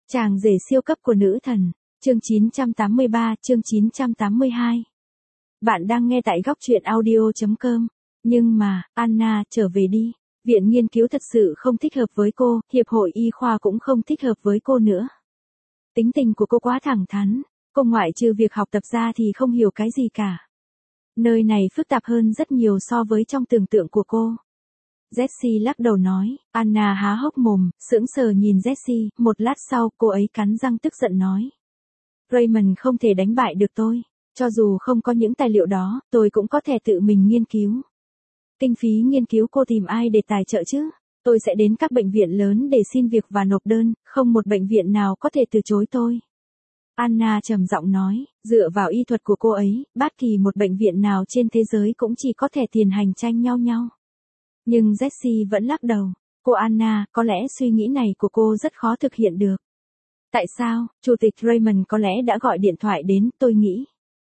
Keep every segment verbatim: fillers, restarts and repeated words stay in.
Chàng rể siêu cấp của nữ thần. Chương chín trăm tám mươi ba, chương chín trăm tám mươi hai. Bạn đang nghe tại góc truyện audio chấm com. Nhưng mà, Anna, trở về đi. Viện nghiên cứu thật sự không thích hợp với cô, hiệp hội y khoa cũng không thích hợp với cô nữa. Tính tình của cô quá thẳng thắn, cô ngoại trừ việc học tập ra thì không hiểu cái gì cả. Nơi này phức tạp hơn rất nhiều so với trong tưởng tượng của cô. Jessie lắc đầu nói, Anna há hốc mồm, sững sờ nhìn Jessie, một lát sau cô ấy cắn răng tức giận nói. Raymond không thể đánh bại được tôi, cho dù không có những tài liệu đó, tôi cũng có thể tự mình nghiên cứu. Kinh phí nghiên cứu cô tìm ai để tài trợ chứ? Tôi sẽ đến các bệnh viện lớn để xin việc và nộp đơn, không một bệnh viện nào có thể từ chối tôi. Anna trầm giọng nói, dựa vào y thuật của cô ấy, bất kỳ một bệnh viện nào trên thế giới cũng chỉ có thể tiền hành tranh nhau nhau. Nhưng Jessie vẫn lắc đầu. Cô Anna, có lẽ suy nghĩ này của cô rất khó thực hiện được. Tại sao? Chủ tịch Raymond có lẽ đã gọi điện thoại đến, tôi nghĩ.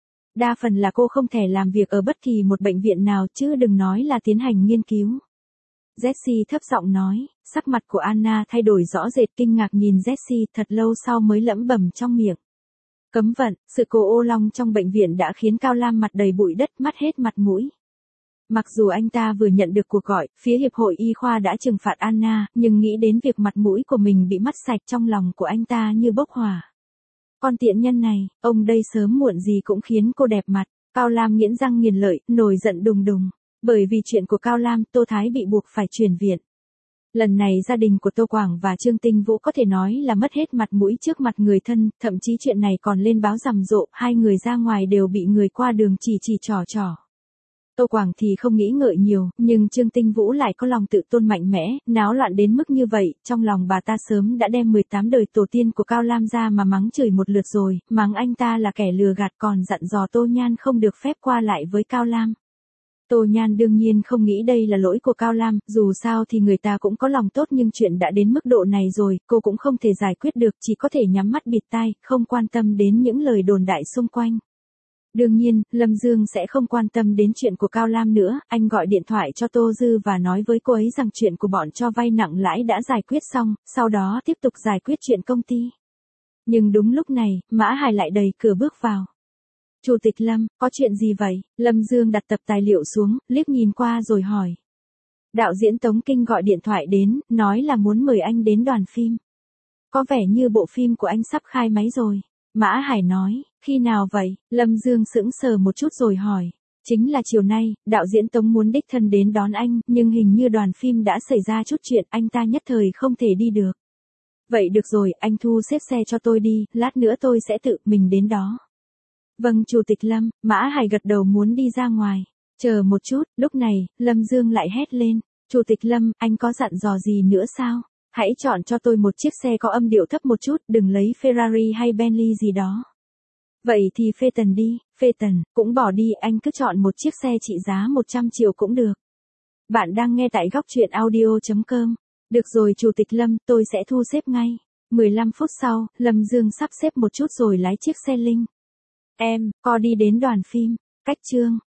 Đa phần là cô không thể làm việc ở bất kỳ một bệnh viện nào chứ đừng nói là tiến hành nghiên cứu. Jessie thấp giọng nói, sắc mặt của Anna thay đổi rõ rệt, kinh ngạc nhìn Jessie, thật lâu sau mới lẩm bẩm trong miệng. Cấm vận, sự cố ô long trong bệnh viện đã khiến Cao Lam mặt đầy bụi đất, mất hết mặt mũi. Mặc dù anh ta vừa nhận được cuộc gọi, phía Hiệp hội Y khoa đã trừng phạt Anna, nhưng nghĩ đến việc mặt mũi của mình bị mất sạch, trong lòng của anh ta như bốc hỏa. Con tiện nhân này, ông đây sớm muộn gì cũng khiến cô đẹp mặt. Cao Lam nghiến răng nghiến lợi, nổi giận đùng đùng. Bởi vì chuyện của Cao Lam, Tô Thái bị buộc phải chuyển viện. Lần này gia đình của Tô Quảng và Trương Tinh Vũ có thể nói là mất hết mặt mũi trước mặt người thân, thậm chí chuyện này còn lên báo rầm rộ, hai người ra ngoài đều bị người qua đường chỉ chỉ trò trò. Tô Quảng thì không nghĩ ngợi nhiều, nhưng Trương Tinh Vũ lại có lòng tự tôn mạnh mẽ, náo loạn đến mức như vậy, trong lòng bà ta sớm đã đem mười tám đời tổ tiên của Cao Lam ra mà mắng chửi một lượt rồi, mắng anh ta là kẻ lừa gạt, còn dặn dò Tô Nhan không được phép qua lại với Cao Lam. Tô Nhan đương nhiên không nghĩ đây là lỗi của Cao Lam, dù sao thì người ta cũng có lòng tốt, nhưng chuyện đã đến mức độ này rồi, cô cũng không thể giải quyết được, chỉ có thể nhắm mắt bịt tai, không quan tâm đến những lời đồn đại xung quanh. Đương nhiên, Lâm Dương sẽ không quan tâm đến chuyện của Cao Lam nữa, anh gọi điện thoại cho Tô Dư và nói với cô ấy rằng chuyện của bọn cho vay nặng lãi đã giải quyết xong, sau đó tiếp tục giải quyết chuyện công ty. Nhưng đúng lúc này, Mã Hải lại đẩy cửa bước vào. Chủ tịch Lâm, có chuyện gì vậy? Lâm Dương đặt tập tài liệu xuống, liếc nhìn qua rồi hỏi. Đạo diễn Tống Kinh gọi điện thoại đến, nói là muốn mời anh đến đoàn phim. Có vẻ như bộ phim của anh sắp khai máy rồi. Mã Hải nói, khi nào vậy? Lâm Dương sững sờ một chút rồi hỏi. Chính là chiều nay, đạo diễn Tống muốn đích thân đến đón anh, nhưng hình như đoàn phim đã xảy ra chút chuyện, anh ta nhất thời không thể đi được. Vậy được rồi, anh thu xếp xe cho tôi đi, lát nữa tôi sẽ tự mình đến đó. Vâng Chủ tịch Lâm, Mã Hải gật đầu muốn đi ra ngoài. Chờ một chút, lúc này, Lâm Dương lại hét lên. Chủ tịch Lâm, anh có dặn dò gì nữa sao? Hãy chọn cho tôi một chiếc xe có âm điệu thấp một chút, đừng lấy Ferrari hay Bentley gì đó. Vậy thì Phaeton đi, Phaeton, cũng bỏ đi, anh cứ chọn một chiếc xe trị giá một trăm triệu cũng được. Bạn đang nghe tại góc truyện audio chấm com. Được rồi Chủ tịch Lâm, tôi sẽ thu xếp ngay. mười lăm phút sau, Lâm Dương sắp xếp một chút rồi lái chiếc xe Linh. Em, co đi đến đoàn phim. Cách chương.